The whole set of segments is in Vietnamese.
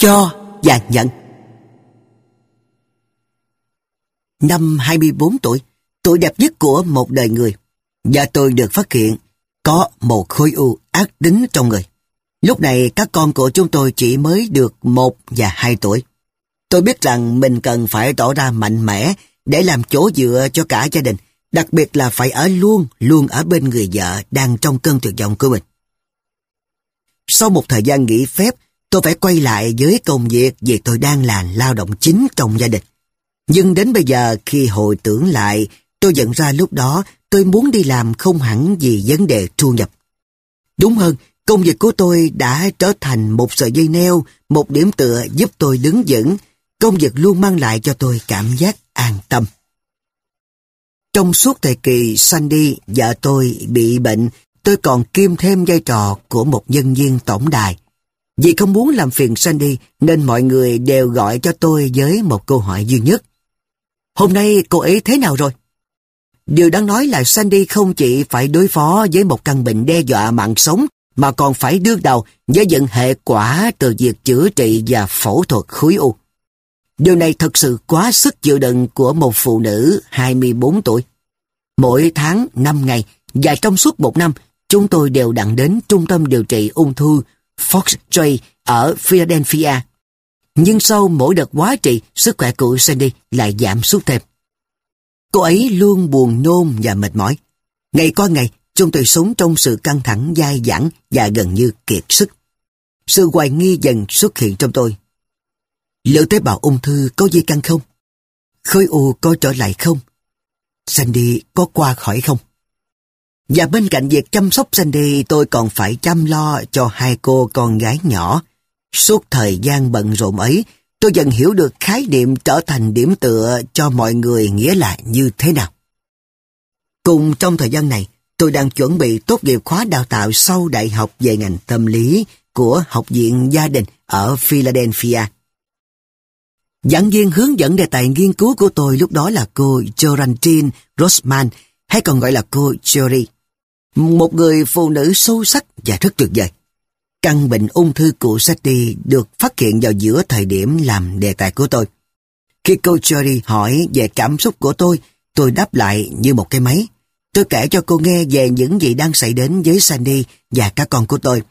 Cho và nhận. Năm 24 tuổi, tuổi đẹp nhất của một đời người, và tôi được phát hiện có một khối u ác tính trong người. Lúc này các con của chúng tôi chỉ mới được 1 và 2 tuổi. Tôi biết rằng mình cần phải tỏ ra mạnh mẽ để làm chỗ dựa cho cả gia đình, đặc biệt là phải ở luôn ở bên người vợ đang trong cơn tuyệt vọng của mình. Sau một thời gian nghỉ phép, tôi phải quay lại với công việc vì tôi đang là lao động chính trong gia đình. Nhưng đến bây giờ khi hồi tưởng lại, tôi nhận ra lúc đó tôi muốn đi làm không hẳn vì vấn đề thu nhập. Đúng hơn, công việc của tôi đã trở thành một sợi dây neo, một điểm tựa giúp tôi đứng vững. Công việc luôn mang lại cho tôi cảm giác an tâm. Trong suốt thời kỳ Sandy, vợ tôi bị bệnh, tôi còn kiêm thêm vai trò của một nhân viên tổng đài. Vì không muốn làm phiền Sandy nên mọi người đều gọi cho tôi với một câu hỏi duy nhất. Hôm nay cô ấy thế nào rồi? Điều đáng nói là Sandy không chỉ phải đối phó với một căn bệnh đe dọa mạng sống mà còn phải đương đầu với những hệ quả từ việc chữa trị và phẫu thuật khối u. Điều này thật sự quá sức chịu đựng của một phụ nữ 24 tuổi. Mỗi tháng 5 ngày và trong suốt 1 năm, chúng tôi đều đặn đến trung tâm điều trị ung thư Foxtrot ở Philadelphia. Nhưng sau mỗi đợt hóa trị, sức khỏe của Sandy lại giảm sút thêm. Cô ấy luôn buồn nôn và mệt mỏi. Ngày qua ngày, chúng tôi sống trong sự căng thẳng dai dẳng và gần như kiệt sức. Sự hoài nghi dần xuất hiện trong tôi. Liệu tế bào ung thư có di căn không? Khối u có trở lại không? Sandy có qua khỏi không? Và bên cạnh việc chăm sóc Sandy, tôi còn phải chăm lo cho 2 cô con gái nhỏ. Suốt thời gian bận rộn ấy, tôi dần hiểu được khái niệm trở thành điểm tựa cho mọi người nghĩa là như thế nào. Cùng trong thời gian này, tôi đang chuẩn bị tốt nghiệp khóa đào tạo sau đại học về ngành tâm lý của Học viện Gia đình ở Philadelphia. Giảng viên hướng dẫn đề tài nghiên cứu của tôi lúc đó là cô Geraldine Rossman, hay còn gọi là cô Jerry. Một người phụ nữ sâu sắc và rất tuyệt vời. Căn bệnh ung thư của Sandy được phát hiện vào giữa thời điểm làm đề tài của tôi. Khi cô Jerry hỏi về cảm xúc của tôi đáp lại như một cái máy. Tôi kể cho cô nghe về những gì đang xảy đến với Sandy và các con của tôi.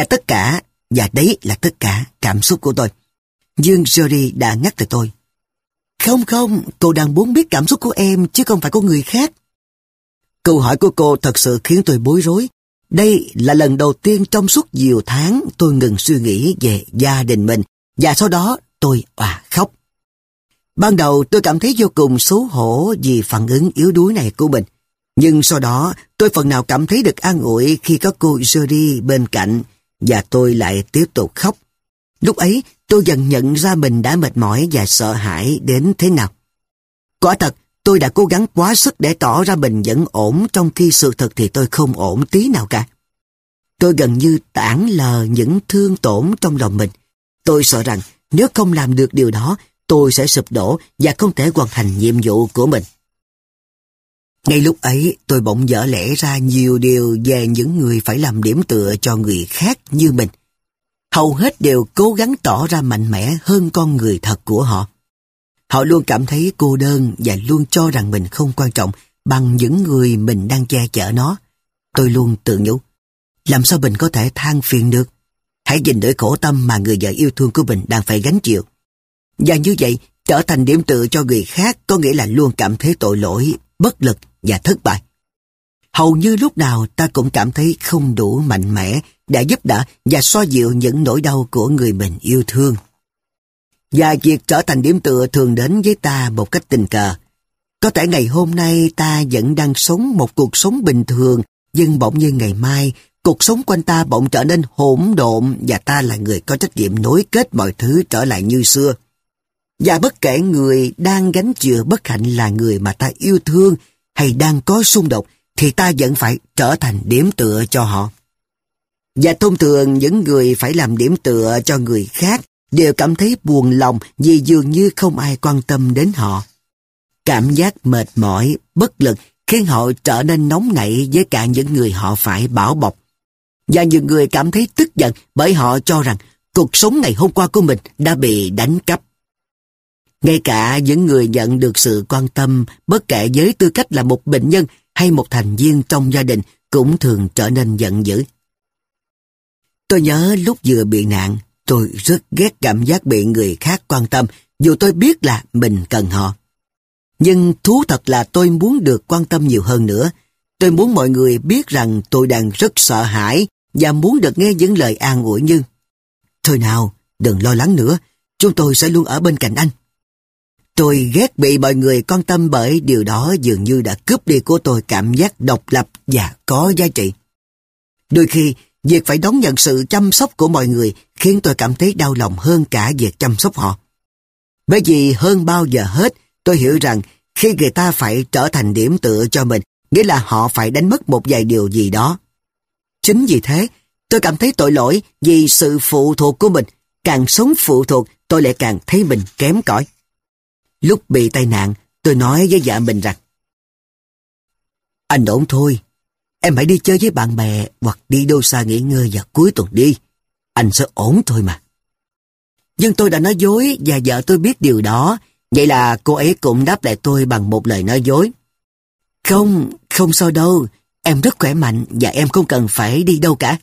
Và đấy là tất cả cảm xúc của tôi. Nhưng Jerry đã ngắt lời tôi. Không, cô đang muốn biết cảm xúc của em chứ không phải của người khác. Câu hỏi của cô thật sự khiến tôi bối rối. Đây là lần đầu tiên trong suốt nhiều tháng tôi ngừng suy nghĩ về gia đình mình, và sau đó tôi òa khóc. Ban đầu tôi cảm thấy vô cùng xấu hổ vì phản ứng yếu đuối này của mình. Nhưng sau đó tôi phần nào cảm thấy được an ủi khi có cô Jody bên cạnh, và tôi lại tiếp tục khóc. Lúc ấy tôi dần nhận ra mình đã mệt mỏi và sợ hãi đến thế nào. Quả thật, tôi đã cố gắng quá sức để tỏ ra mình vẫn ổn, trong khi sự thật thì tôi không ổn tí nào cả. Tôi gần như tản lờ những thương tổn trong lòng mình. Tôi sợ rằng nếu không làm được điều đó, tôi sẽ sụp đổ và không thể hoàn thành nhiệm vụ của mình. Ngay lúc ấy, tôi bỗng vỡ lẽ ra nhiều điều về những người phải làm điểm tựa cho người khác như mình. Hầu hết đều cố gắng tỏ ra mạnh mẽ hơn con người thật của họ. Họ luôn cảm thấy cô đơn và luôn cho rằng mình không quan trọng bằng những người mình đang che chở nó. Tôi luôn tự nhủ, làm sao mình có thể than phiền được? Hãy nhìn nỗi khổ tâm mà người vợ yêu thương của mình đang phải gánh chịu. Và như vậy, trở thành điểm tựa cho người khác có nghĩa là luôn cảm thấy tội lỗi, bất lực và thất bại. Hầu như lúc nào ta cũng cảm thấy không đủ mạnh mẽ để giúp đỡ và xoa dịu những nỗi đau của người mình yêu thương. Và việc trở thành điểm tựa thường đến với ta một cách tình cờ. Có thể ngày hôm nay ta vẫn đang sống một cuộc sống bình thường, nhưng bỗng nhiên ngày mai, cuộc sống quanh ta bỗng trở nên hỗn độn và ta là người có trách nhiệm nối kết mọi thứ trở lại như xưa. Và bất kể người đang gánh chịu bất hạnh là người mà ta yêu thương hay đang có xung đột, thì ta vẫn phải trở thành điểm tựa cho họ. Và thông thường những người phải làm điểm tựa cho người khác đều cảm thấy buồn lòng vì dường như không ai quan tâm đến họ. Cảm giác mệt mỏi, bất lực khiến họ trở nên nóng nảy với cả những người họ phải bảo bọc. Và nhiều người cảm thấy tức giận bởi họ cho rằng cuộc sống ngày hôm qua của mình đã bị đánh cắp. Ngay cả những người nhận được sự quan tâm, bất kể với tư cách là một bệnh nhân hay một thành viên trong gia đình, cũng thường trở nên giận dữ. Tôi nhớ lúc vừa bị nạn, tôi rất ghét cảm giác bị người khác quan tâm, dù tôi biết là mình cần họ. Nhưng thú thật là tôi muốn được quan tâm nhiều hơn nữa. Tôi muốn mọi người biết rằng tôi đang rất sợ hãi và muốn được nghe những lời an ủi như: "Thôi nào, đừng lo lắng nữa, chúng tôi sẽ luôn ở bên cạnh anh." Tôi ghét bị mọi người quan tâm bởi điều đó dường như đã cướp đi của tôi cảm giác độc lập và có giá trị. Đôi khi, việc phải đón nhận sự chăm sóc của mọi người khiến tôi cảm thấy đau lòng hơn cả việc chăm sóc họ. Bởi vì hơn bao giờ hết, tôi hiểu rằng khi người ta phải trở thành điểm tựa cho mình, nghĩa là họ phải đánh mất một vài điều gì đó. Chính vì thế, tôi cảm thấy tội lỗi vì sự phụ thuộc của mình. Càng sống phụ thuộc, tôi lại càng thấy mình kém cỏi. Lúc bị tai nạn, tôi nói với vợ mình rằng: "Anh ổn thôi, em hãy đi chơi với bạn bè hoặc đi đâu xa nghỉ ngơi vào cuối tuần đi. Anh sẽ ổn thôi mà." Nhưng tôi đã nói dối và vợ tôi biết điều đó, vậy là cô ấy cũng đáp lại tôi bằng một lời nói dối: Không, không sao đâu, em rất khỏe mạnh và em không cần phải đi đâu cả."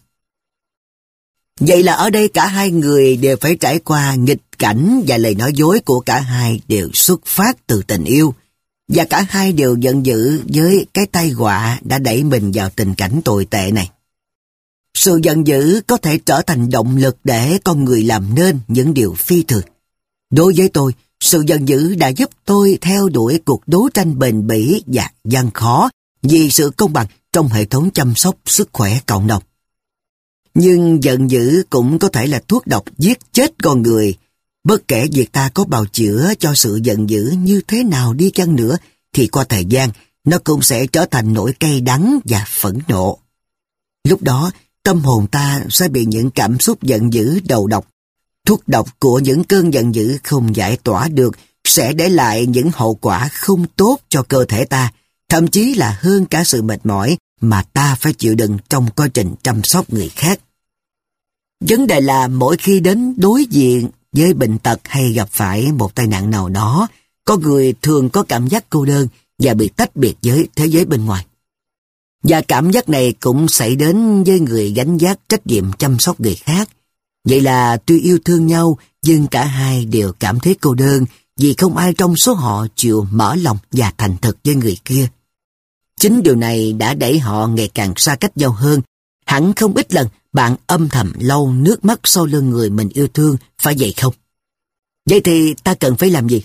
Vậy là ở đây cả hai người đều phải trải qua nghịch cảnh và lời nói dối của cả hai đều xuất phát từ tình yêu. Và cả hai đều giận dữ với cái tai họa đã đẩy mình vào tình cảnh tồi tệ này. Sự giận dữ có thể trở thành động lực để con người làm nên những điều phi thường. Đối với tôi, sự giận dữ đã giúp tôi theo đuổi cuộc đấu tranh bền bỉ và gian khó vì sự công bằng trong hệ thống chăm sóc sức khỏe cộng đồng. Nhưng giận dữ cũng có thể là thuốc độc giết chết con người. Bất kể việc ta có bào chữa cho sự giận dữ như thế nào đi chăng nữa, thì qua thời gian, nó cũng sẽ trở thành nỗi cay đắng và phẫn nộ. Lúc đó, tâm hồn ta sẽ bị những cảm xúc giận dữ đầu độc. Thuốc độc của những cơn giận dữ không giải tỏa được sẽ để lại những hậu quả không tốt cho cơ thể ta, thậm chí là hơn cả sự mệt mỏi mà ta phải chịu đựng trong quá trình chăm sóc người khác. Vấn đề là mỗi khi đến đối diện với bệnh tật hay gặp phải một tai nạn nào đó, con người thường có cảm giác cô đơn và bị tách biệt với thế giới bên ngoài. Và cảm giác này cũng xảy đến với người gánh vác trách nhiệm chăm sóc người khác. Vậy là tuy yêu thương nhau, nhưng cả hai đều cảm thấy cô đơn vì không ai trong số họ chịu mở lòng và thành thực với người kia. Chính điều này đã đẩy họ ngày càng xa cách nhau hơn. Hẳn không ít lần bạn âm thầm lau nước mắt sau lưng người mình yêu thương, phải vậy không? Vậy thì ta cần phải làm gì?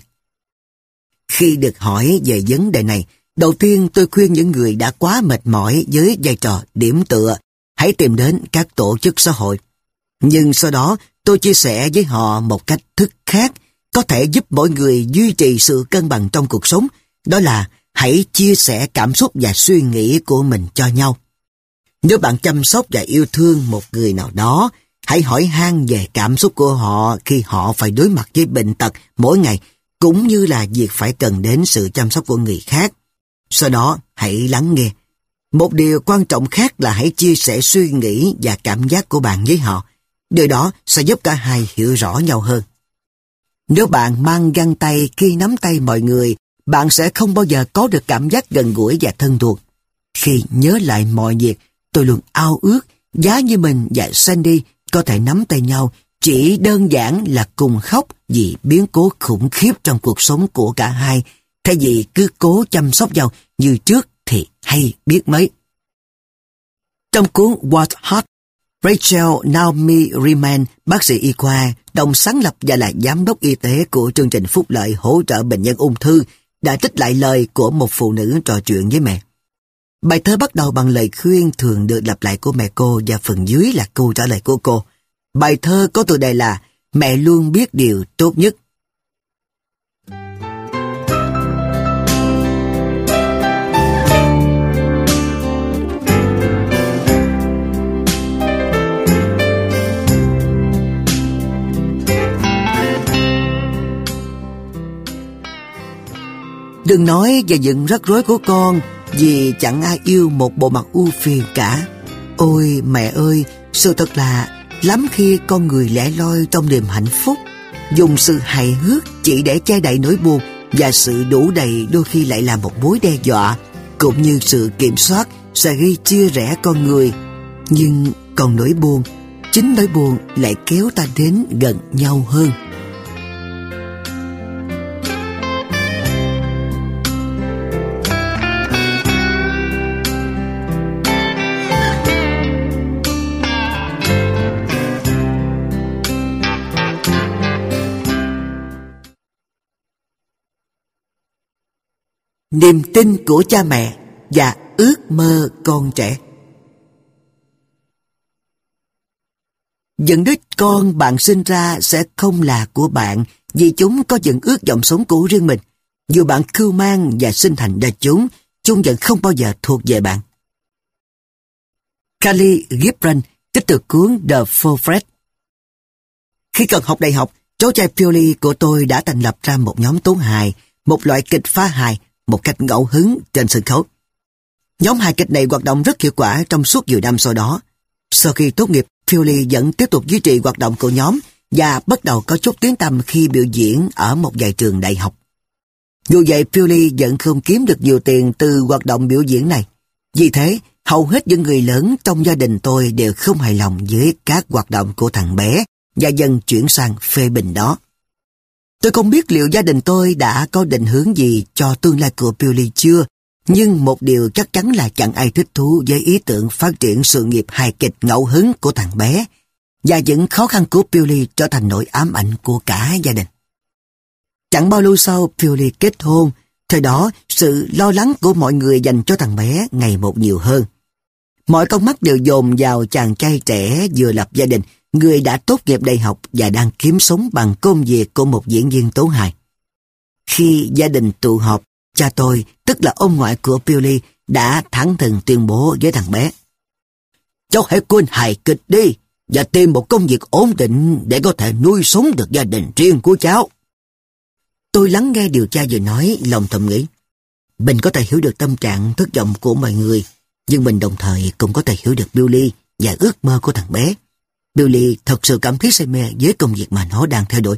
Khi được hỏi về vấn đề này, đầu tiên tôi khuyên những người đã quá mệt mỏi với vai trò điểm tựa, hãy tìm đến các tổ chức xã hội. Nhưng sau đó tôi chia sẻ với họ một cách thức khác, có thể giúp mỗi người duy trì sự cân bằng trong cuộc sống, đó là hãy chia sẻ cảm xúc và suy nghĩ của mình cho nhau. Nếu bạn chăm sóc và yêu thương một người nào đó, hãy hỏi han về cảm xúc của họ khi họ phải đối mặt với bệnh tật mỗi ngày, cũng như là việc phải cần đến sự chăm sóc của người khác. Sau đó, hãy lắng nghe. Một điều quan trọng khác là hãy chia sẻ suy nghĩ và cảm giác của bạn với họ. Điều đó sẽ giúp cả hai hiểu rõ nhau hơn. Nếu bạn mang găng tay khi nắm tay mọi người, bạn sẽ không bao giờ có được cảm giác gần gũi và thân thuộc. Khi nhớ lại mọi việc, tôi luôn ao ước giá như mình và Sandy có thể nắm tay nhau, chỉ đơn giản là cùng khóc vì biến cố khủng khiếp trong cuộc sống của cả hai, thay vì cứ cố chăm sóc nhau như trước thì hay biết mấy. Trong cuốn What Hot, Rachel Naomi Remen, bác sĩ y khoa, đồng sáng lập và là giám đốc y tế của chương trình phúc lợi hỗ trợ bệnh nhân ung thư, đã trích lại lời của một phụ nữ trò chuyện với mẹ. Bài thơ bắt đầu bằng lời khuyên thường được lặp lại của mẹ cô và phần dưới là câu trả lời của cô. Bài thơ có tựa đề là Mẹ luôn biết điều tốt nhất. Đừng nói về những rắc rối của con, vì chẳng ai yêu một bộ mặt ưu phiền cả. Ôi mẹ ơi, sự thật là lắm khi con người lẻ loi trong niềm hạnh phúc, dùng sự hài hước chỉ để che đậy nỗi buồn, và sự đủ đầy đôi khi lại là một mối đe dọa, cũng như sự kiểm soát sẽ gây chia rẽ con người. Nhưng còn nỗi buồn, chính nỗi buồn lại kéo ta đến gần nhau hơn. Niềm tin của cha mẹ và ước mơ con trẻ. Những đứa con bạn sinh ra sẽ không là của bạn, vì chúng có những ước vọng sống của riêng mình. Dù bạn cưu mang và sinh thành ra chúng vẫn không bao giờ thuộc về bạn. Khalil Gibran, trích từ cuốn The Forfeit. Khi còn học đại học, cháu trai Philly của tôi đã thành lập ra một nhóm tấu hài, một loại kịch phá hài, một cách ngẫu hứng trên sân khấu. Nhóm hài kịch này hoạt động rất hiệu quả trong suốt nhiều năm sau đó. Sau khi tốt nghiệp, Philly vẫn tiếp tục duy trì hoạt động của nhóm và bắt đầu có chút tiếng tăm khi biểu diễn ở một vài trường đại học. Dù vậy, Philly vẫn không kiếm được nhiều tiền từ hoạt động biểu diễn này. Vì thế, hầu hết những người lớn trong gia đình tôi đều không hài lòng với các hoạt động của thằng bé và dần chuyển sang phê bình đó. Tôi không biết liệu gia đình tôi đã có định hướng gì cho tương lai của Philly chưa, nhưng một điều chắc chắn là chẳng ai thích thú với ý tưởng phát triển sự nghiệp hài kịch ngẫu hứng của thằng bé, và những khó khăn của Philly trở thành nỗi ám ảnh của cả gia đình. Chẳng bao lâu sau, Philly kết hôn. Thời đó, sự lo lắng của mọi người dành cho thằng bé ngày một nhiều hơn. Mọi con mắt đều dồn vào chàng trai trẻ vừa lập gia đình, người đã tốt nghiệp đại học và đang kiếm sống bằng công việc của một diễn viên tấu hài. Khi gia đình tụ họp, cha tôi, tức là ông ngoại của Philly, đã thẳng thừng tuyên bố với thằng bé: "Cháu hãy quên hài kịch đi và tìm một công việc ổn định để có thể nuôi sống được gia đình riêng của cháu." Tôi lắng nghe điều cha vừa nói, lòng thầm nghĩ: mình có thể hiểu được tâm trạng thất vọng của mọi người, nhưng mình đồng thời cũng có thể hiểu được Billy và ước mơ của thằng bé. Billy thật sự cảm thấy say mê với công việc mà nó đang theo đuổi.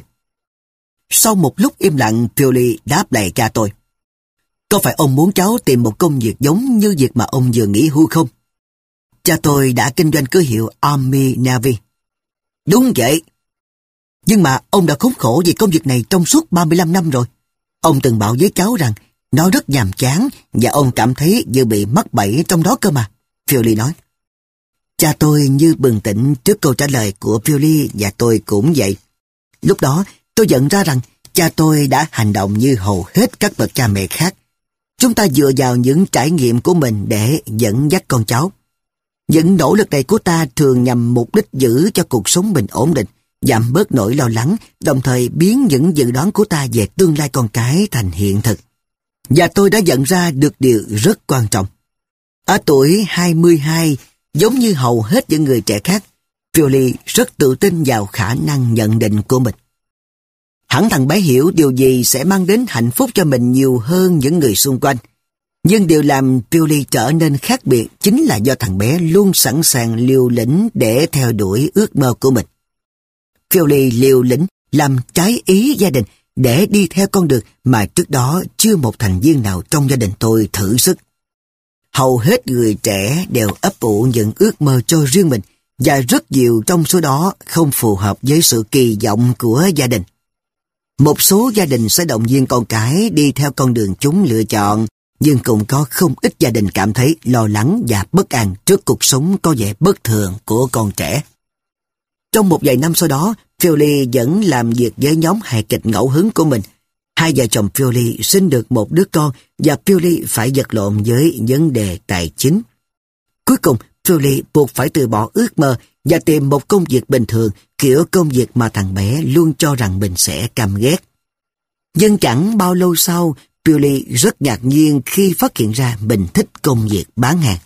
Sau một lúc im lặng, Billy đáp lại cha tôi: "Có phải ông muốn cháu tìm một công việc giống như việc mà ông vừa nghỉ hưu không?" Cha tôi đã kinh doanh cửa hiệu Army Navy. "Đúng vậy. Nhưng mà ông đã khốn khổ vì công việc này trong suốt 35 năm rồi. Ông từng bảo với cháu rằng nó rất nhàm chán và ông cảm thấy như bị mắc bẫy trong đó cơ mà," Philly nói. Cha tôi như bừng tỉnh trước câu trả lời của Philly và tôi cũng vậy. Lúc đó tôi nhận ra rằng cha tôi đã hành động như hầu hết các bậc cha mẹ khác. Chúng ta dựa vào những trải nghiệm của mình để dẫn dắt con cháu. Những nỗ lực này của ta thường nhằm mục đích giữ cho cuộc sống mình ổn định, giảm bớt nỗi lo lắng, đồng thời biến những dự đoán của ta về tương lai con cái thành hiện thực. Và tôi đã nhận ra được điều rất quan trọng. Ở tuổi 22, giống như hầu hết những người trẻ khác, Philly rất tự tin vào khả năng nhận định của mình. Hẳn thằng bé hiểu điều gì sẽ mang đến hạnh phúc cho mình nhiều hơn những người xung quanh. Nhưng điều làm Philly trở nên khác biệt chính là do thằng bé luôn sẵn sàng liều lĩnh để theo đuổi ước mơ của mình. Philly liều lĩnh làm trái ý gia đình để đi theo con đường mà trước đó chưa một thành viên nào trong gia đình tôi thử sức. Hầu hết người trẻ đều ấp ủ những ước mơ cho riêng mình, và rất nhiều trong số đó không phù hợp với sự kỳ vọng của gia đình. Một số gia đình sẽ động viên con cái đi theo con đường chúng lựa chọn, nhưng cũng có không ít gia đình cảm thấy lo lắng và bất an trước cuộc sống có vẻ bất thường của con trẻ. Trong một vài năm sau đó, Philly vẫn làm việc với nhóm hài kịch ngẫu hứng của mình. Hai vợ chồng Philly sinh được một đứa con và Philly phải vật lộn với vấn đề tài chính. Cuối cùng, Philly buộc phải từ bỏ ước mơ và tìm một công việc bình thường, kiểu công việc mà thằng bé luôn cho rằng mình sẽ căm ghét. Nhưng chẳng bao lâu sau, Philly rất ngạc nhiên khi phát hiện ra mình thích công việc bán hàng.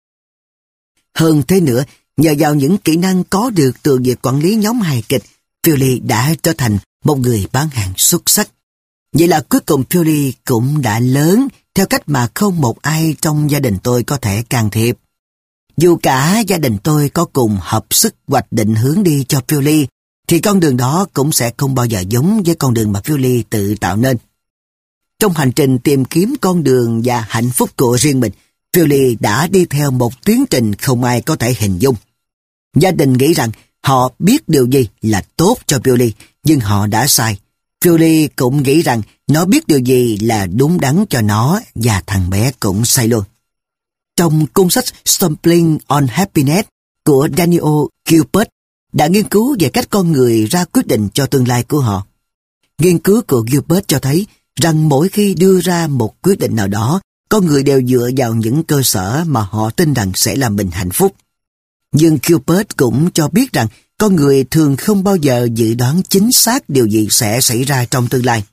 Hơn thế nữa, nhờ vào những kỹ năng có được từ việc quản lý nhóm hài kịch, Philly đã trở thành một người bán hàng xuất sắc. Vậy là cuối cùng Philly cũng đã lớn theo cách mà không một ai trong gia đình tôi có thể can thiệp. Dù cả gia đình tôi có cùng hợp sức hoạch định hướng đi cho phiêu ly, thì con đường đó cũng sẽ không bao giờ giống với con đường mà phiêu ly tự tạo nên. Trong hành trình tìm kiếm con đường và hạnh phúc của riêng mình, phiêu ly đã đi theo một tiến trình không ai có thể hình dung. Gia đình nghĩ rằng họ biết điều gì là tốt cho phiêu ly, nhưng họ đã sai. Phiêu ly cũng nghĩ rằng nó biết điều gì là đúng đắn cho nó, và thằng bé cũng sai luôn. Trong cuốn sách Stumbling on Happiness của Daniel Gilbert đã nghiên cứu về cách con người ra quyết định cho tương lai của họ. Nghiên cứu của Gilbert cho thấy rằng mỗi khi đưa ra một quyết định nào đó, con người đều dựa vào những cơ sở mà họ tin rằng sẽ làm mình hạnh phúc. Nhưng Gilbert cũng cho biết rằng con người thường không bao giờ dự đoán chính xác điều gì sẽ xảy ra trong tương lai.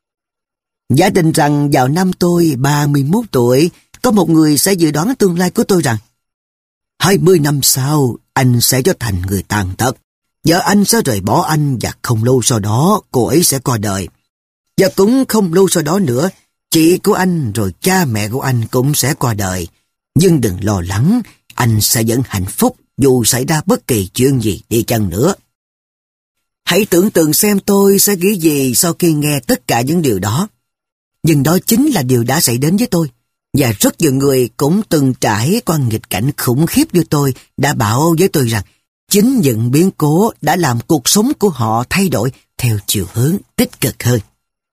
Giả định rằng vào năm tôi 31 tuổi, có một người sẽ dự đoán tương lai của tôi rằng 20 năm sau, anh sẽ trở thành người tàn tật. Vợ anh sẽ rời bỏ anh và không lâu sau đó cô ấy sẽ qua đời. Và cũng không lâu sau đó nữa, chị của anh rồi cha mẹ của anh cũng sẽ qua đời. Nhưng đừng lo lắng, anh sẽ vẫn hạnh phúc dù xảy ra bất kỳ chuyện gì đi chăng nữa. Hãy tưởng tượng xem tôi sẽ nghĩ gì sau khi nghe tất cả những điều đó. Nhưng đó chính là điều đã xảy đến với tôi. Và rất nhiều người cũng từng trải qua nghịch cảnh khủng khiếp như tôi đã bảo với tôi rằng chính những biến cố đã làm cuộc sống của họ thay đổi theo chiều hướng tích cực hơn.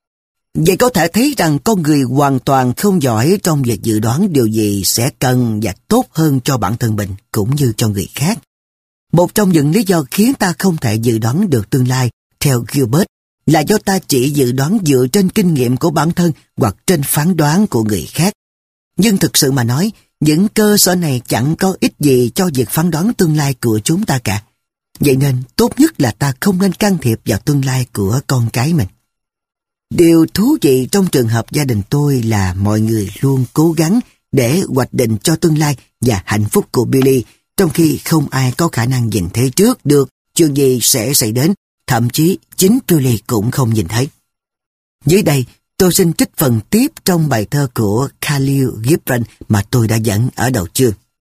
Vậy có thể thấy rằng con người hoàn toàn không giỏi trong việc dự đoán điều gì sẽ cần và tốt hơn cho bản thân mình cũng như cho người khác. Một trong những lý do khiến ta không thể dự đoán được tương lai, theo Gilbert, là do ta chỉ dự đoán dựa trên kinh nghiệm của bản thân hoặc trên phán đoán của người khác. Nhưng thực sự mà nói, những cơ sở này chẳng có ích gì cho việc phán đoán tương lai của chúng ta cả. Vậy nên tốt nhất là ta không nên can thiệp vào tương lai của con cái mình. Điều thú vị trong trường hợp gia đình tôi là mọi người luôn cố gắng để hoạch định cho tương lai và hạnh phúc của Billy, trong khi không ai có khả năng nhìn thấy trước được chuyện gì sẽ xảy đến, thậm chí chính Billy cũng không nhìn thấy. Dưới đây, tôi xin trích phần tiếp trong bài thơ của Khalil Gibran mà tôi đã dẫn ở đầu chương.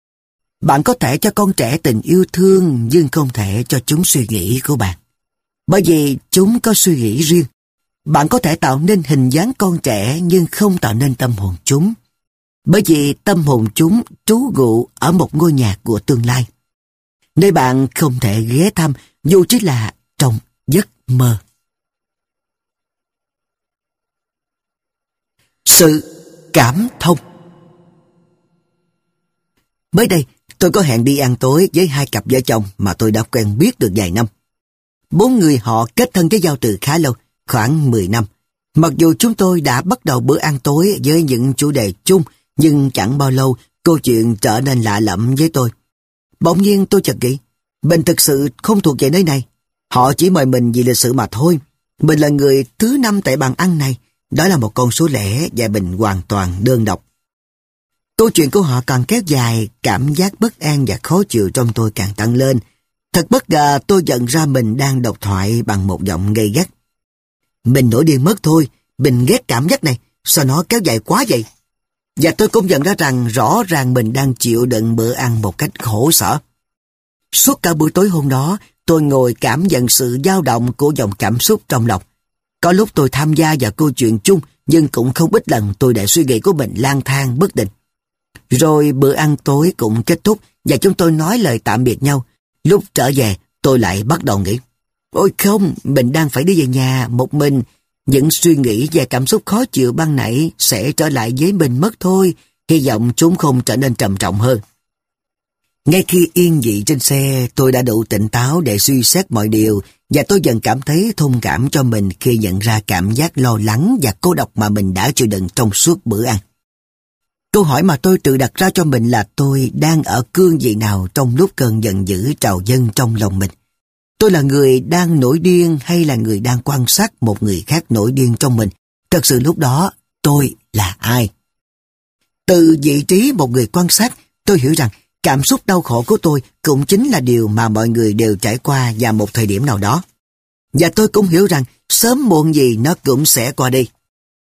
Bạn có thể cho con trẻ tình yêu thương nhưng không thể cho chúng suy nghĩ của bạn. Bởi vì chúng có suy nghĩ riêng. Bạn có thể tạo nên hình dáng con trẻ nhưng không tạo nên tâm hồn chúng. Bởi vì tâm hồn chúng trú ngụ ở một ngôi nhà của tương lai, nơi bạn không thể ghé thăm dù chỉ là trong giấc mơ. Sự cảm thông. Mới đây, tôi có hẹn đi ăn tối với hai cặp vợ chồng mà tôi đã quen biết được vài năm. 4 người họ kết thân với nhau từ khá lâu, khoảng 10 năm. Mặc dù chúng tôi đã bắt đầu bữa ăn tối với những chủ đề chung, nhưng chẳng bao lâu câu chuyện trở nên lạ lẫm với tôi. Bỗng nhiên tôi chợt nghĩ, mình thực sự không thuộc về nơi này. Họ chỉ mời mình vì lịch sự mà thôi. Mình là người thứ 5 tại bàn ăn này. Đó là một con số lẻ và mình hoàn toàn đơn độc. Câu chuyện của họ càng kéo dài, cảm giác bất an và khó chịu trong tôi càng tăng lên. Thật bất ngờ tôi nhận ra mình đang độc thoại bằng một giọng gay gắt. Mình nổi điên mất thôi, mình ghét cảm giác này, sao nó kéo dài quá vậy? Và tôi cũng nhận ra rằng rõ ràng mình đang chịu đựng bữa ăn một cách khổ sở. Suốt cả buổi tối hôm đó, tôi ngồi cảm nhận sự dao động của dòng cảm xúc trong lòng. Có lúc tôi tham gia vào câu chuyện chung, nhưng cũng không ít lần tôi để suy nghĩ của mình lang thang bất định. Rồi bữa ăn tối cũng kết thúc và chúng tôi nói lời tạm biệt nhau. Lúc trở về, tôi lại bắt đầu nghĩ, ôi không, mình đang phải đi về nhà một mình. Những suy nghĩ và cảm xúc khó chịu ban nãy sẽ trở lại với mình mất thôi. Hy vọng chúng không trở nên trầm trọng hơn. Ngay khi yên vị trên xe, tôi đã đủ tỉnh táo để suy xét mọi điều và tôi dần cảm thấy thông cảm cho mình khi nhận ra cảm giác lo lắng và cô độc mà mình đã chịu đựng trong suốt bữa ăn. Câu hỏi mà tôi tự đặt ra cho mình là tôi đang ở cương vị nào trong lúc cơn giận dữ trào dâng trong lòng mình. Tôi là người đang nổi điên hay là người đang quan sát một người khác nổi điên trong mình? Thật sự lúc đó, tôi là ai? Từ vị trí một người quan sát, tôi hiểu rằng cảm xúc đau khổ của tôi cũng chính là điều mà mọi người đều trải qua vào một thời điểm nào đó. Và tôi cũng hiểu rằng sớm muộn gì nó cũng sẽ qua đi.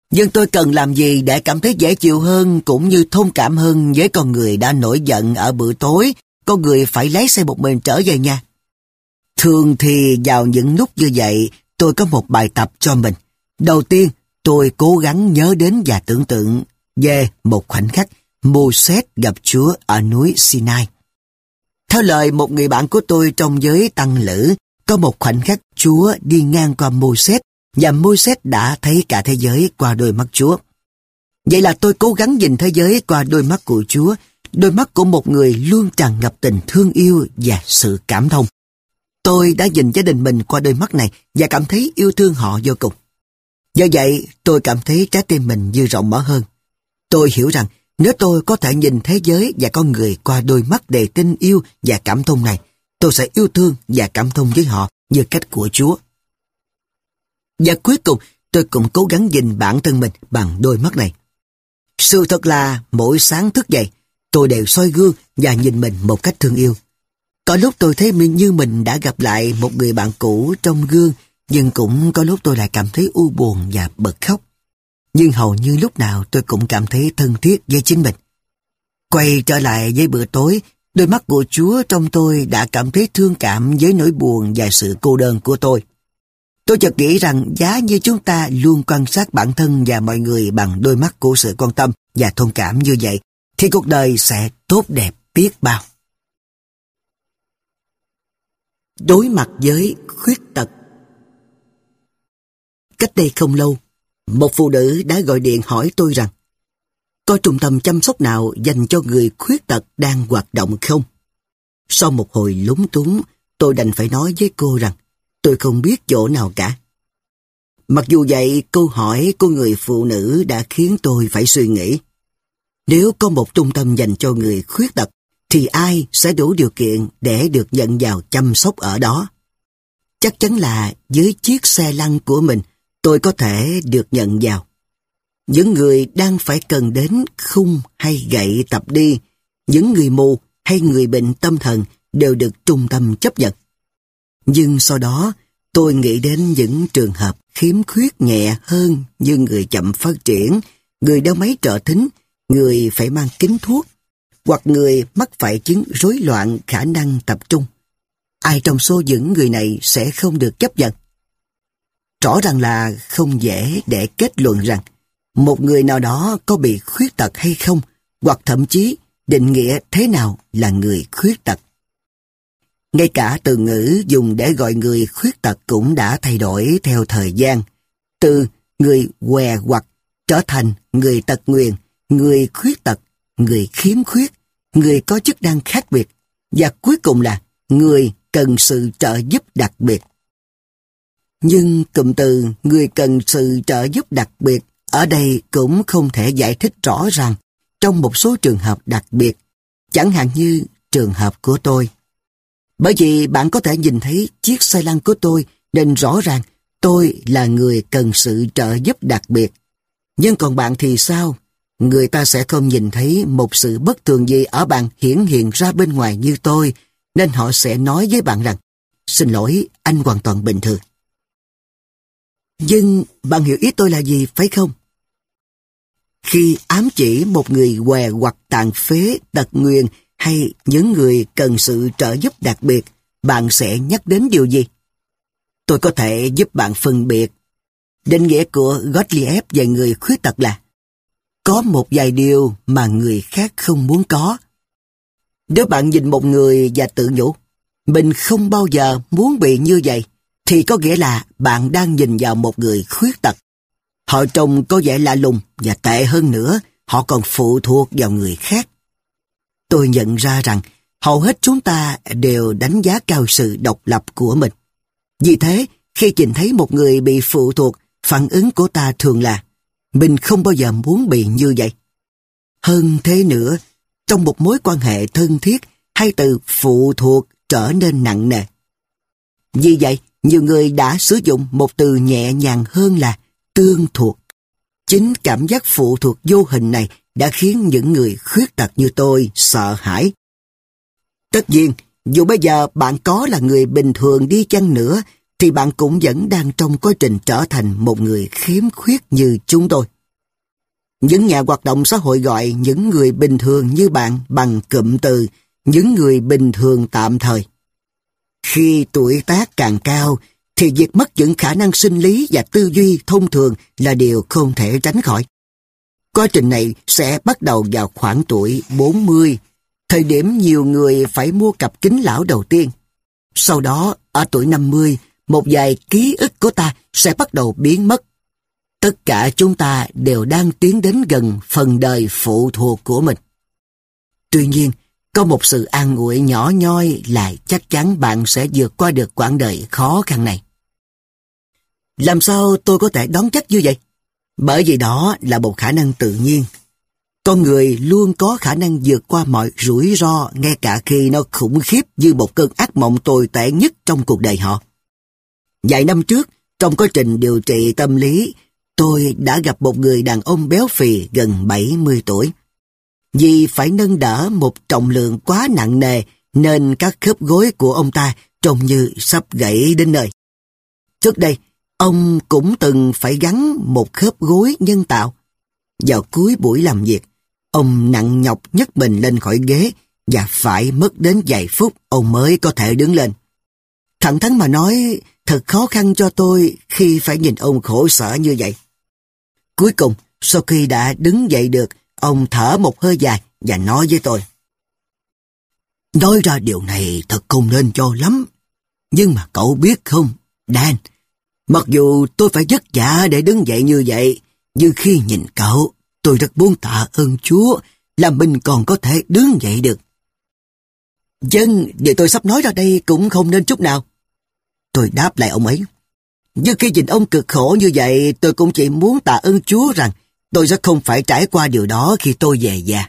Nhưng tôi cần làm gì để cảm thấy dễ chịu hơn cũng như thông cảm hơn với con người đã nổi giận ở bữa tối, con người phải lái xe một mình trở về nhà. Thường thì vào những lúc như vậy, tôi có một bài tập cho mình. Đầu tiên, tôi cố gắng nhớ đến và tưởng tượng về một khoảnh khắc Moses gặp Chúa ở núi Sinai. Theo lời một người bạn của tôi trong giới tăng lữ, có một khoảnh khắc Chúa đi ngang qua Moses và Moses đã thấy cả thế giới qua đôi mắt Chúa. Vậy là tôi cố gắng nhìn thế giới qua đôi mắt của Chúa, đôi mắt của một người luôn tràn ngập tình thương yêu và sự cảm thông. Tôi đã nhìn gia đình mình qua đôi mắt này và cảm thấy yêu thương họ vô cùng. Do vậy, tôi cảm thấy trái tim mình như rộng mở hơn. Tôi hiểu rằng nếu tôi có thể nhìn thế giới và con người qua đôi mắt đầy tình yêu và cảm thông này, tôi sẽ yêu thương và cảm thông với họ như cách của Chúa. Và cuối cùng, tôi cũng cố gắng nhìn bản thân mình bằng đôi mắt này. Sự thật là mỗi sáng thức dậy, tôi đều soi gương và nhìn mình một cách thương yêu. Có lúc tôi thấy như mình đã gặp lại một người bạn cũ trong gương, nhưng cũng có lúc tôi lại cảm thấy u buồn và bật khóc. Nhưng hầu như lúc nào tôi cũng cảm thấy thân thiết với chính mình. Quay trở lại với bữa tối, đôi mắt của Chúa trong tôi đã cảm thấy thương cảm với nỗi buồn và sự cô đơn của tôi. Tôi chợt nghĩ rằng giá như chúng ta luôn quan sát bản thân và mọi người bằng đôi mắt của sự quan tâm và thông cảm như vậy, thì cuộc đời sẽ tốt đẹp biết bao. Đối mặt với khuyết tật. Cách đây không lâu, một phụ nữ đã gọi điện hỏi tôi rằng có trung tâm chăm sóc nào dành cho người khuyết tật đang hoạt động không? Sau một hồi lúng túng, tôi đành phải nói với cô rằng tôi không biết chỗ nào cả. Mặc dù vậy, câu hỏi của người phụ nữ đã khiến tôi phải suy nghĩ. Nếu có một trung tâm dành cho người khuyết tật, thì ai sẽ đủ điều kiện để được nhận vào chăm sóc ở đó? Chắc chắn là với chiếc xe lăn của mình, tôi có thể được nhận vào. Những người đang phải cần đến khung hay gậy tập đi, những người mù hay người bệnh tâm thần đều được trung tâm chấp nhận. Nhưng sau đó, tôi nghĩ đến những trường hợp khiếm khuyết nhẹ hơn như người chậm phát triển, người đeo máy trợ thính, người phải mang kính thuốc, hoặc người mắc phải chứng rối loạn khả năng tập trung. Ai trong số những người này sẽ không được chấp nhận? Rõ ràng là không dễ để kết luận rằng một người nào đó có bị khuyết tật hay không, hoặc thậm chí định nghĩa thế nào là người khuyết tật. Ngay cả từ ngữ dùng để gọi người khuyết tật cũng đã thay đổi theo thời gian. Từ người què quặt trở thành người tật nguyền, người khuyết tật, người khiếm khuyết, người có chức năng khác biệt, và cuối cùng là người cần sự trợ giúp đặc biệt. Nhưng cụm từ người cần sự trợ giúp đặc biệt ở đây cũng không thể giải thích rõ ràng trong một số trường hợp đặc biệt, chẳng hạn như trường hợp của tôi. Bởi vì bạn có thể nhìn thấy chiếc xe lăn của tôi nên rõ ràng tôi là người cần sự trợ giúp đặc biệt. Nhưng còn bạn thì sao? Người ta sẽ không nhìn thấy một sự bất thường gì ở bạn hiển hiện ra bên ngoài như tôi, nên họ sẽ nói với bạn rằng xin lỗi, anh hoàn toàn bình thường. Nhưng bạn hiểu ý tôi là gì, phải không? Khi ám chỉ một người què hoặc tàn phế, tật nguyền hay những người cần sự trợ giúp đặc biệt, bạn sẽ nhắc đến điều gì? Tôi có thể giúp bạn phân biệt. Định nghĩa của Gottlieb về người khuyết tật là có một vài điều mà người khác không muốn có. Nếu bạn nhìn một người và tự nhủ mình không bao giờ muốn bị như vậy, thì có nghĩa là bạn đang nhìn vào một người khuyết tật. Họ trông có vẻ lạ lùng, và tệ hơn nữa, họ còn phụ thuộc vào người khác. Tôi nhận ra rằng hầu hết chúng ta đều đánh giá cao sự độc lập của mình. Vì thế, khi nhìn thấy một người bị phụ thuộc, phản ứng của ta thường là mình không bao giờ muốn bị như vậy. Hơn thế nữa, trong một mối quan hệ thân thiết, hai từ phụ thuộc trở nên nặng nề. Vì vậy, nhiều người đã sử dụng một từ nhẹ nhàng hơn là tương thuộc. Chính cảm giác phụ thuộc vô hình này đã khiến những người khuyết tật như tôi sợ hãi. Tất nhiên, dù bây giờ bạn có là người bình thường đi chăng nữa, thì bạn cũng vẫn đang trong quá trình trở thành một người khiếm khuyết như chúng tôi. Những nhà hoạt động xã hội gọi những người bình thường như bạn bằng cụm từ những người bình thường tạm thời. Khi tuổi tác càng cao, thì việc mất những khả năng sinh lý và tư duy thông thường là điều không thể tránh khỏi. Quá trình này sẽ bắt đầu vào khoảng tuổi 40, thời điểm nhiều người phải mua cặp kính lão đầu tiên. Sau đó, ở tuổi 50, một vài ký ức của ta sẽ bắt đầu biến mất. Tất cả chúng ta đều đang tiến đến gần phần đời phụ thuộc của mình. Tuy nhiên, có một sự an ủi nhỏ nhoi là chắc chắn bạn sẽ vượt qua được quãng đời khó khăn này. Làm sao tôi có thể đoán chắc như vậy? Bởi vì đó là một khả năng tự nhiên. Con người luôn có khả năng vượt qua mọi rủi ro, ngay cả khi nó khủng khiếp như một cơn ác mộng tồi tệ nhất trong cuộc đời họ. Vài năm trước, trong quá trình điều trị tâm lý, tôi đã gặp một người đàn ông béo phì gần 70 tuổi. Vì phải nâng đỡ một trọng lượng quá nặng nề nên các khớp gối của ông ta trông như sắp gãy đến nơi. Trước đây, ông cũng từng phải gắn một khớp gối nhân tạo. Vào cuối buổi làm việc, ông nặng nhọc nhấc mình lên khỏi ghế và phải mất đến vài phút ông mới có thể đứng lên. Thẳng thắn mà nói, thật khó khăn cho tôi khi phải nhìn ông khổ sở như vậy. Cuối cùng, sau khi đã đứng dậy được, ông thở một hơi dài và nói với tôi: "Nói ra điều này thật không nên cho lắm. Nhưng mà cậu biết không, Dan, mặc dù tôi phải vất vả để đứng dậy như vậy, nhưng khi nhìn cậu, tôi rất muốn tạ ơn Chúa là mình còn có thể đứng dậy được." "Vâng, điều tôi sắp nói ra đây cũng không nên chút nào," tôi đáp lại ông ấy. "Nhưng khi nhìn ông cực khổ như vậy, tôi cũng chỉ muốn tạ ơn Chúa rằng tôi sẽ không phải trải qua điều đó khi tôi về già."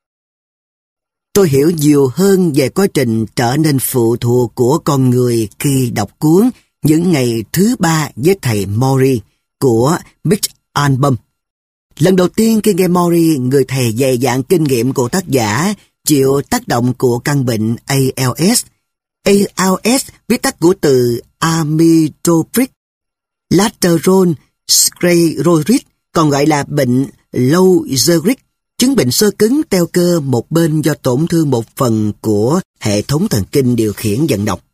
Tôi hiểu nhiều hơn về quá trình trở nên phụ thuộc của con người khi đọc cuốn Những ngày thứ ba với thầy Maury của Mitch Albom. Lần đầu tiên khi nghe Maury, người thầy dày dạn kinh nghiệm của tác giả, chịu tác động của căn bệnh ALS. ALS viết tắt của từ amyotrophic lateral sclerosis, còn gọi là bệnh Lou Gehrig, chứng bệnh xơ cứng teo cơ một bên do tổn thương một phần của hệ thống thần kinh điều khiển vận động.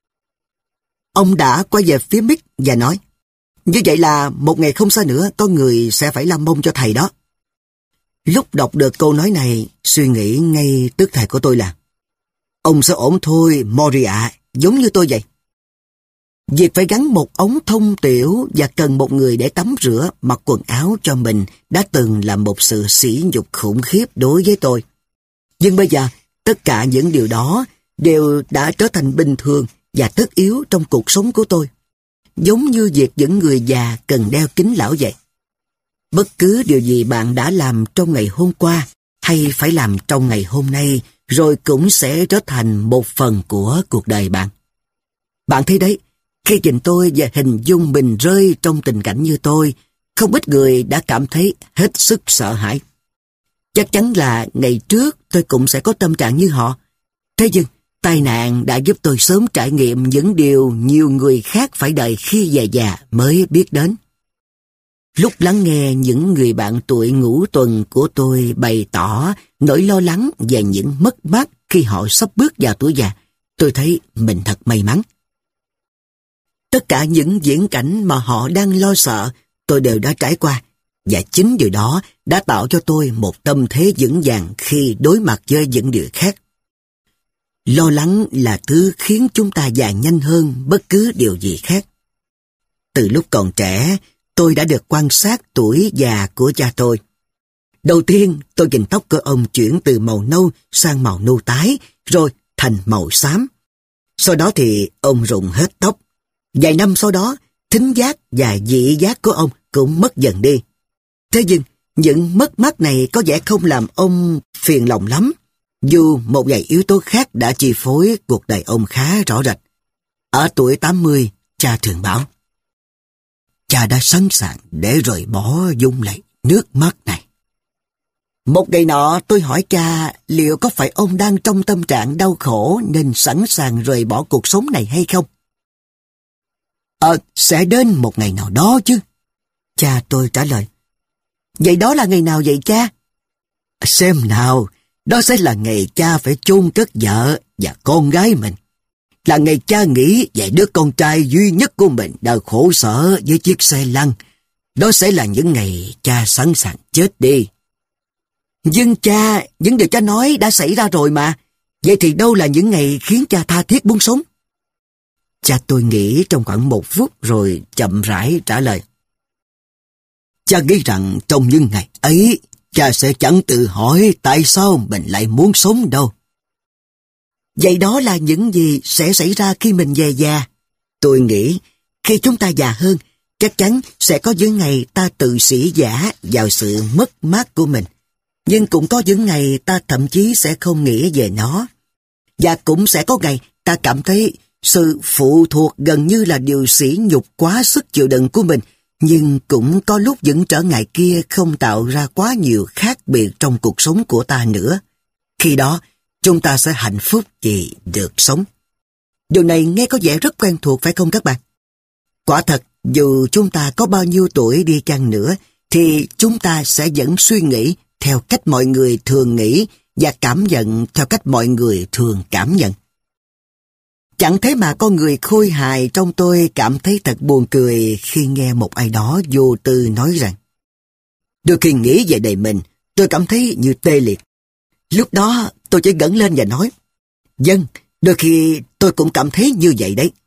Ông đã quay về phía Mick và nói: "Như vậy là một ngày không xa nữa có người sẽ phải làm mông cho thầy đó." Lúc đọc được câu nói này, suy nghĩ ngay tức thầy của tôi là: "Ông sẽ ổn thôi, Maury ạ, giống như tôi vậy." Việc phải gắn một ống thông tiểu và cần một người để tắm rửa, mặc quần áo cho mình đã từng là một sự sỉ nhục khủng khiếp đối với tôi. Nhưng bây giờ, tất cả những điều đó đều đã trở thành bình thường và tất yếu trong cuộc sống của tôi. Giống như việc những người già cần đeo kính lão vậy. Bất cứ điều gì bạn đã làm trong ngày hôm qua hay phải làm trong ngày hôm nay rồi cũng sẽ trở thành một phần của cuộc đời bạn. Bạn thấy đấy, khi nhìn tôi và hình dung mình rơi trong tình cảnh như tôi, không ít người đã cảm thấy hết sức sợ hãi. Chắc chắn là ngày trước tôi cũng sẽ có tâm trạng như họ. Thế nhưng, tai nạn đã giúp tôi sớm trải nghiệm những điều nhiều người khác phải đợi khi về già mới biết đến. Lúc lắng nghe những người bạn tuổi ngũ tuần của tôi bày tỏ nỗi lo lắng về những mất mát khi họ sắp bước vào tuổi già, tôi thấy mình thật may mắn. Tất cả những viễn cảnh mà họ đang lo sợ, tôi đều đã trải qua, và chính điều đó đã tạo cho tôi một tâm thế vững vàng khi đối mặt với những điều khác. Lo lắng là thứ khiến chúng ta già nhanh hơn bất cứ điều gì khác. Từ lúc còn trẻ, tôi đã được quan sát tuổi già của cha tôi. Đầu tiên, tôi nhìn tóc của ông chuyển từ màu nâu sang màu nâu tái, rồi thành màu xám. Sau đó thì ông rụng hết tóc. Vài năm sau đó, thính giác và vị giác của ông cũng mất dần đi. Thế nhưng, những mất mát này có vẻ không làm ông phiền lòng lắm, dù một vài yếu tố khác đã chi phối cuộc đời ông khá rõ rệt. Ở tuổi 80, cha thường bảo: "Cha đã sẵn sàng để rời bỏ dung lệ nước mắt này." Một ngày nọ tôi hỏi cha liệu có phải ông đang trong tâm trạng đau khổ nên sẵn sàng rời bỏ cuộc sống này hay không? Sẽ đến một ngày nào đó chứ," cha tôi trả lời. Vậy đó là ngày nào vậy cha? Xem nào, đó sẽ là ngày cha phải chôn cất vợ và con gái mình. Là ngày cha nghĩ về đứa con trai duy nhất của mình đang khổ sở với chiếc xe lăn. Đó sẽ là những ngày cha sẵn sàng chết đi. Nhưng cha, những điều cha nói đã xảy ra rồi mà. Vậy thì đâu là những ngày khiến cha tha thiết muốn sống? Cha tôi nghĩ trong khoảng 1 phút rồi chậm rãi trả lời. Cha nghĩ rằng trong những ngày ấy, cha sẽ chẳng tự hỏi tại sao mình lại muốn sống đâu. Vậy đó là những gì sẽ xảy ra khi mình về già? Tôi nghĩ khi chúng ta già hơn, chắc chắn sẽ có những ngày ta tự sĩ giả vào sự mất mát của mình. Nhưng cũng có những ngày ta thậm chí sẽ không nghĩ về nó. Và cũng sẽ có ngày ta cảm thấy sự phụ thuộc gần như là điều sỉ nhục quá sức chịu đựng của mình. Nhưng cũng có lúc những trở ngại kia không tạo ra quá nhiều khác biệt trong cuộc sống của ta nữa. Khi đó, chúng ta sẽ hạnh phúc vì được sống. Điều này nghe có vẻ rất quen thuộc phải không các bạn? Quả thật, dù chúng ta có bao nhiêu tuổi đi chăng nữa, thì chúng ta sẽ vẫn suy nghĩ theo cách mọi người thường nghĩ và cảm nhận theo cách mọi người thường cảm nhận. Chẳng thế mà con người khôi hài trong tôi cảm thấy thật buồn cười khi nghe một ai đó vô tư nói rằng đôi khi nghĩ về đời mình, tôi cảm thấy như tê liệt. Lúc đó tôi chỉ ngẩng lên và nói, vâng, đôi khi tôi cũng cảm thấy như vậy đấy.